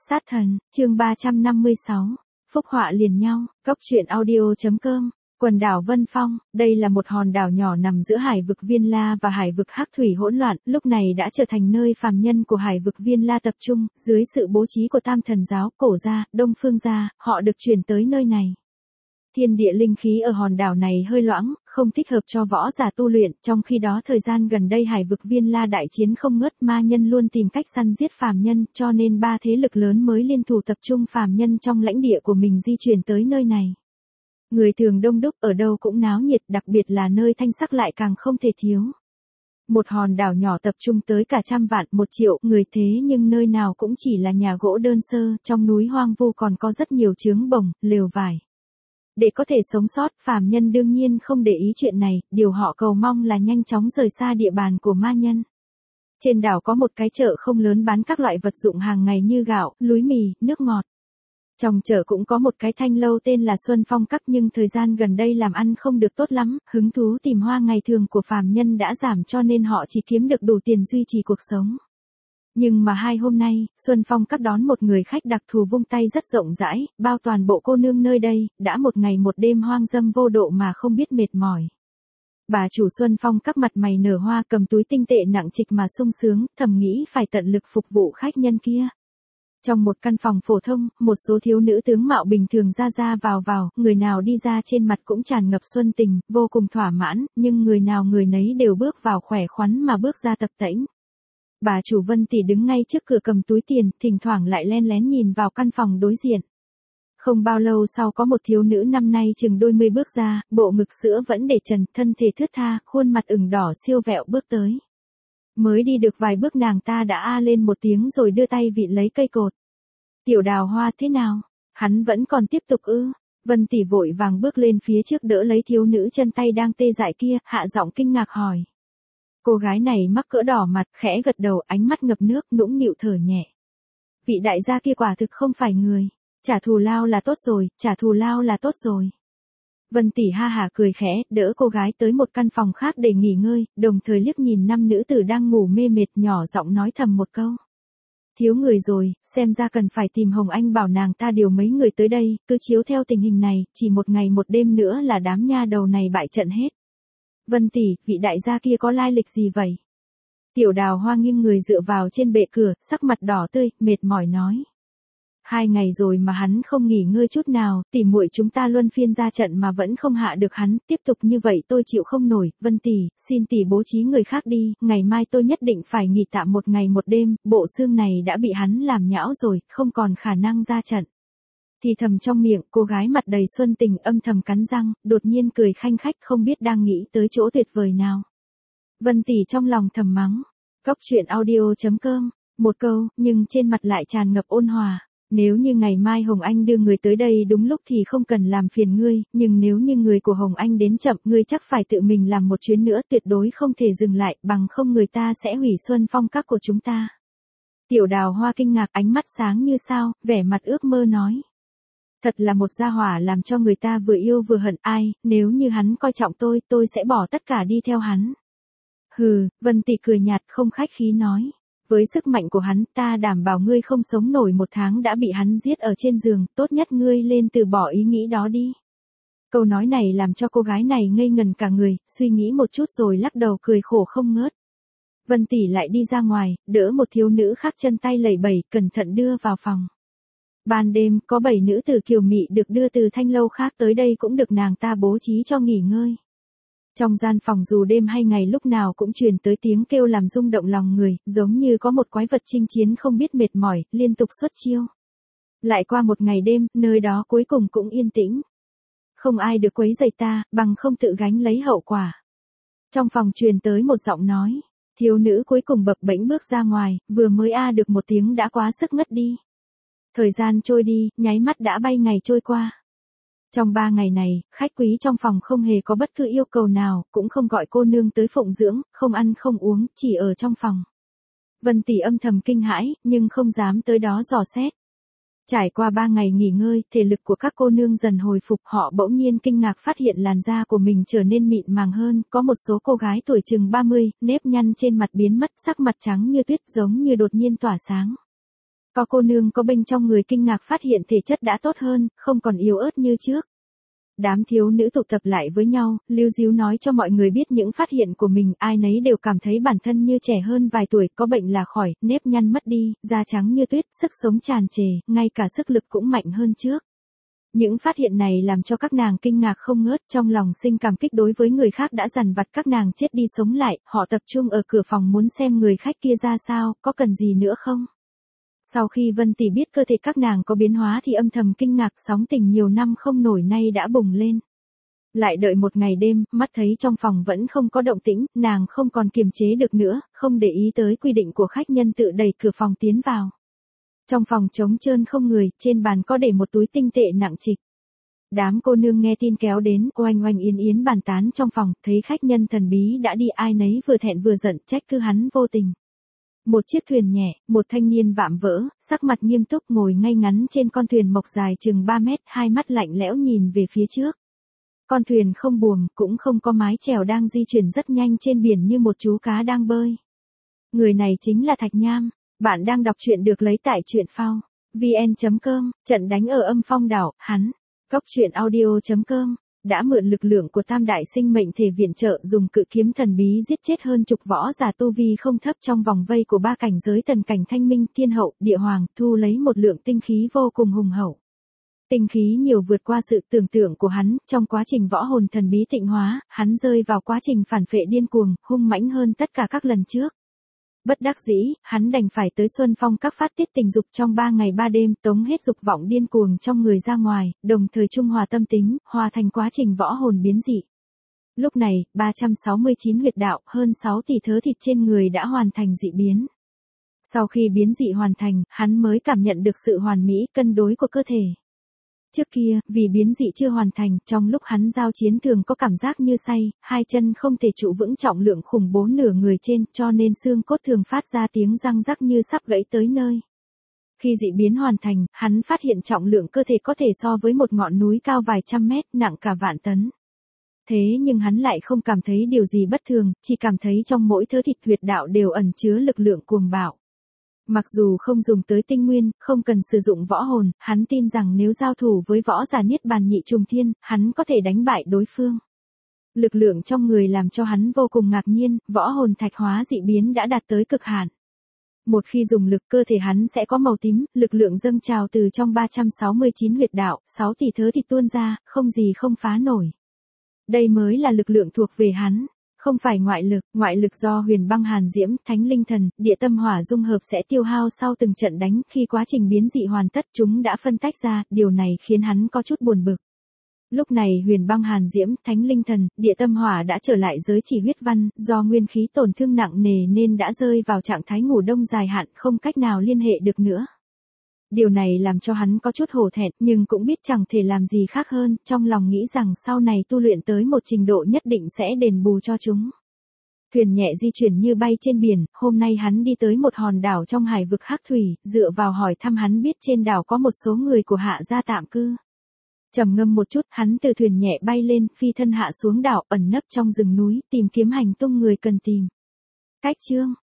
Sát thần, chương 356. Phúc họa liền nhau, Cốc truyện audio.com. Quần đảo Vân Phong, đây là một hòn đảo nhỏ nằm giữa hải vực Viên La và hải vực Hắc Thủy hỗn loạn, lúc này đã trở thành nơi phàm nhân của hải vực Viên La tập trung, dưới sự bố trí của Tam Thần giáo, Cổ gia, Đông Phương gia, họ được chuyển tới nơi này. Thiên địa linh khí ở hòn đảo này hơi loãng, không thích hợp cho võ giả tu luyện, trong khi đó thời gian gần đây hải vực Viên La đại chiến không ngớt, ma nhân luôn tìm cách săn giết phàm nhân, cho nên ba thế lực lớn mới liên thủ tập trung phàm nhân trong lãnh địa của mình di chuyển tới nơi này. Người thường đông đúc, ở đâu cũng náo nhiệt, đặc biệt là nơi thanh sắc lại càng không thể thiếu. Một hòn đảo nhỏ tập trung tới cả 100 vạn, 1 triệu người, thế nhưng nơi nào cũng chỉ là nhà gỗ đơn sơ, trong núi hoang vu còn có rất nhiều trướng bồng, lều vải. Để có thể sống sót, phàm nhân đương nhiên không để ý chuyện này, điều họ cầu mong là nhanh chóng rời xa địa bàn của ma nhân. Trên đảo có một cái chợ không lớn bán các loại vật dụng hàng ngày như gạo, lúi mì, nước ngọt. Trong chợ cũng có một cái thanh lâu tên là Xuân Phong Các, nhưng thời gian gần đây làm ăn không được tốt lắm, hứng thú tìm hoa ngày thường của phàm nhân đã giảm cho nên họ chỉ kiếm được đủ tiền duy trì cuộc sống. Nhưng mà 2 hôm nay, Xuân Phong Các đón một người khách đặc thù vung tay rất rộng rãi, bao toàn bộ cô nương nơi đây, đã một ngày một đêm hoang dâm vô độ mà không biết mệt mỏi. Bà chủ Xuân Phong Các mặt mày nở hoa, cầm túi tinh tệ nặng trịch mà sung sướng, thầm nghĩ phải tận lực phục vụ khách nhân kia. Trong một căn phòng phổ thông, một số thiếu nữ tướng mạo bình thường ra ra vào, người nào đi ra trên mặt cũng tràn ngập xuân tình, vô cùng thỏa mãn, nhưng người nào người nấy đều bước vào khỏe khoắn mà bước ra tập tễnh. Bà chủ Vân Tỷ đứng ngay trước cửa cầm túi tiền, thỉnh thoảng lại len lén nhìn vào căn phòng đối diện. Không bao lâu sau có một thiếu nữ năm nay chừng đôi mươi bước ra, bộ ngực sữa vẫn để trần, thân thể thướt tha, khuôn mặt ửng đỏ siêu vẹo bước tới. Mới đi được vài bước nàng ta đã a lên một tiếng rồi đưa tay vịn lấy cây cột. Tiểu Đào Hoa thế nào? Hắn vẫn còn tiếp tục ư? Vân Tỷ vội vàng bước lên phía trước đỡ lấy thiếu nữ chân tay đang tê dại kia, hạ giọng kinh ngạc hỏi. Cô gái này mắc cỡ đỏ mặt, khẽ gật đầu, ánh mắt ngập nước, nũng nịu thở nhẹ. Vị đại gia kia quả thực không phải người. Trả thù lao là tốt rồi, trả thù lao là tốt rồi. Vân Tỷ ha hả cười khẽ, đỡ cô gái tới một căn phòng khác để nghỉ ngơi, đồng thời liếc nhìn 5 nữ tử đang ngủ mê mệt, nhỏ giọng nói thầm một câu. Thiếu người rồi, xem ra cần phải tìm Hồng Anh bảo nàng ta điều mấy người tới đây, cứ chiếu theo tình hình này, chỉ một ngày một đêm nữa là đám nha đầu này bại trận hết. Vân Tỷ, vị đại gia kia có lai lịch gì vậy? Tiểu Đào Hoa nghiêng người dựa vào trên bệ cửa, sắc mặt đỏ tươi, mệt mỏi nói. 2 ngày rồi mà hắn không nghỉ ngơi chút nào, tỷ muội chúng ta luân phiên ra trận mà vẫn không hạ được hắn, tiếp tục như vậy tôi chịu không nổi. Vân Tỷ, xin tỷ bố trí người khác đi, ngày mai tôi nhất định phải nghỉ tạm 1 ngày 1 đêm, bộ xương này đã bị hắn làm nhão rồi, không còn khả năng ra trận. Thì thầm trong miệng, cô gái mặt đầy xuân tình âm thầm cắn răng, đột nhiên cười khanh khách, không biết đang nghĩ tới chỗ tuyệt vời nào. Vân Tỷ trong lòng thầm mắng. Cốc truyện audio.com. Một câu, nhưng trên mặt lại tràn ngập ôn hòa. Nếu như ngày mai Hồng Anh đưa người tới đây đúng lúc thì không cần làm phiền ngươi, nhưng nếu như người của Hồng Anh đến chậm, ngươi chắc phải tự mình làm một chuyến nữa, tuyệt đối không thể dừng lại, bằng không người ta sẽ hủy Xuân Phong Các của chúng ta. Tiểu Đào Hoa kinh ngạc, ánh mắt sáng như sao, vẻ mặt ước mơ nói. Thật là một gia hỏa làm cho người ta vừa yêu vừa hận, ai, nếu như hắn coi trọng tôi sẽ bỏ tất cả đi theo hắn. Hừ, Vân Tỷ cười nhạt không khách khí nói. Với sức mạnh của hắn, ta đảm bảo ngươi không sống nổi 1 tháng đã bị hắn giết ở trên giường, tốt nhất ngươi lên từ bỏ ý nghĩ đó đi. Câu nói này làm cho cô gái này ngây ngần cả người, suy nghĩ một chút rồi lắc đầu cười khổ không ngớt. Vân Tỷ lại đi ra ngoài, đỡ một thiếu nữ khác chân tay lẩy bẩy, cẩn thận đưa vào phòng. Ban đêm, có 7 nữ tử kiều mị được đưa từ thanh lâu khác tới đây cũng được nàng ta bố trí cho nghỉ ngơi. Trong gian phòng dù đêm hay ngày lúc nào cũng truyền tới tiếng kêu làm rung động lòng người, giống như có một quái vật chinh chiến không biết mệt mỏi, liên tục xuất chiêu. Lại qua một ngày đêm, nơi đó cuối cùng cũng yên tĩnh. Không ai được quấy rầy ta, bằng không tự gánh lấy hậu quả. Trong phòng truyền tới một giọng nói, thiếu nữ cuối cùng bập bễnh bước ra ngoài, vừa mới được một tiếng đã quá sức ngất đi. Thời gian trôi đi, nháy mắt đã bay ngày trôi qua. Trong 3 ngày này, khách quý trong phòng không hề có bất cứ yêu cầu nào, cũng không gọi cô nương tới phụng dưỡng, không ăn không uống, chỉ ở trong phòng. Vân Tỷ âm thầm kinh hãi, nhưng không dám tới đó dò xét. Trải qua 3 ngày nghỉ ngơi, thể lực của các cô nương dần hồi phục, họ bỗng nhiên kinh ngạc phát hiện làn da của mình trở nên mịn màng hơn, có một số cô gái tuổi chừng 30, nếp nhăn trên mặt biến mất, sắc mặt trắng như tuyết giống như đột nhiên tỏa sáng. Có cô nương có bênh trong người kinh ngạc phát hiện thể chất đã tốt hơn, không còn yếu ớt như trước. Đám thiếu nữ tụ tập lại với nhau, líu díu nói cho mọi người biết những phát hiện của mình, ai nấy đều cảm thấy bản thân như trẻ hơn vài tuổi, có bệnh là khỏi, nếp nhăn mất đi, da trắng như tuyết, sức sống tràn trề, ngay cả sức lực cũng mạnh hơn trước. Những phát hiện này làm cho các nàng kinh ngạc không ngớt, trong lòng sinh cảm kích đối với người khác đã dằn vặt các nàng chết đi sống lại, họ tập trung ở cửa phòng muốn xem người khách kia ra sao, có cần gì nữa không. Sau khi Vân Tỷ biết cơ thể các nàng có biến hóa thì âm thầm kinh ngạc, sóng tình nhiều năm không nổi nay đã bùng lên. Lại đợi một ngày đêm, mắt thấy trong phòng vẫn không có động tĩnh, nàng không còn kiềm chế được nữa, không để ý tới quy định của khách nhân tự đẩy cửa phòng tiến vào. Trong phòng trống trơn không người, trên bàn có để một túi tinh tệ nặng trịch. Đám cô nương nghe tin kéo đến, oanh oanh yến yến bàn tán trong phòng, thấy khách nhân thần bí đã đi, ai nấy vừa thẹn vừa giận, trách cứ hắn vô tình. Một chiếc thuyền nhẹ, một thanh niên vạm vỡ, sắc mặt nghiêm túc ngồi ngay ngắn trên con thuyền mộc dài chừng 3 mét, hai mắt lạnh lẽo nhìn về phía trước. Con thuyền không buồm, cũng không có mái chèo đang di chuyển rất nhanh trên biển như một chú cá đang bơi. Người này chính là Thạch Nham. Bạn đang đọc truyện được lấy tại truyện phao vn.com, trận đánh ở Âm Phong đảo, hắn. Góc truyện audio.com, đã mượn lực lượng của tam đại sinh mệnh thể viện trợ dùng cự kiếm thần bí giết chết hơn chục võ giả tu vi không thấp trong vòng vây của 3 cảnh giới thần cảnh thanh minh, thiên hậu, địa hoàng, thu lấy một lượng tinh khí vô cùng hùng hậu. Tinh khí nhiều vượt qua sự tưởng tượng của hắn, trong quá trình võ hồn thần bí tịnh hóa, hắn rơi vào quá trình phản phệ điên cuồng, hung mãnh hơn tất cả các lần trước. Bất đắc dĩ, hắn đành phải tới Xuân Phong các phát tiết tình dục trong 3 ngày 3 đêm, tống hết dục vọng điên cuồng trong người ra ngoài, đồng thời trung hòa tâm tính, hòa thành quá trình võ hồn biến dị. Lúc này, 369 huyệt đạo, hơn 6 tỷ thớ thịt trên người đã hoàn thành dị biến. Sau khi biến dị hoàn thành, hắn mới cảm nhận được sự hoàn mỹ, cân đối của cơ thể. Trước kia, vì biến dị chưa hoàn thành, trong lúc hắn giao chiến thường có cảm giác như say, hai chân không thể trụ vững trọng lượng khủng bố nửa người trên, cho nên xương cốt thường phát ra tiếng răng rắc như sắp gãy tới nơi. Khi dị biến hoàn thành, hắn phát hiện trọng lượng cơ thể có thể so với một ngọn núi cao vài trăm mét, nặng cả vạn tấn. Thế nhưng hắn lại không cảm thấy điều gì bất thường, chỉ cảm thấy trong mỗi thớ thịt huyệt đạo đều ẩn chứa lực lượng cuồng bạo. Mặc dù không dùng tới tinh nguyên, không cần sử dụng võ hồn, hắn tin rằng nếu giao thủ với võ giả niết bàn nhị trùng thiên, hắn có thể đánh bại đối phương. Lực lượng trong người làm cho hắn vô cùng ngạc nhiên, võ hồn thạch hóa dị biến đã đạt tới cực hạn. Một khi dùng lực, cơ thể hắn sẽ có màu tím, lực lượng dâng trào từ trong 369 huyệt đạo, 6 tỷ thớ thịt tuôn ra, không gì không phá nổi. Đây mới là lực lượng thuộc về hắn. Không phải ngoại lực do huyền băng hàn diễm, thánh linh thần, địa tâm hỏa dung hợp sẽ tiêu hao sau từng trận đánh, khi quá trình biến dị hoàn tất chúng đã phân tách ra, điều này khiến hắn có chút buồn bực. Lúc này huyền băng hàn diễm, thánh linh thần, địa tâm hỏa đã trở lại giới chỉ huyết văn, do nguyên khí tổn thương nặng nề nên đã rơi vào trạng thái ngủ đông dài hạn, không cách nào liên hệ được nữa. Điều này làm cho hắn có chút hổ thẹn, nhưng cũng biết chẳng thể làm gì khác hơn, trong lòng nghĩ rằng sau này tu luyện tới một trình độ nhất định sẽ đền bù cho chúng. Thuyền nhẹ di chuyển như bay trên biển, hôm nay hắn đi tới một hòn đảo trong hải vực Hắc Thủy, dựa vào hỏi thăm hắn biết trên đảo có một số người của Hạ gia tạm cư. Trầm ngâm một chút, hắn từ thuyền nhẹ bay lên, phi thân hạ xuống đảo, ẩn nấp trong rừng núi, tìm kiếm hành tung người cần tìm. Cách chương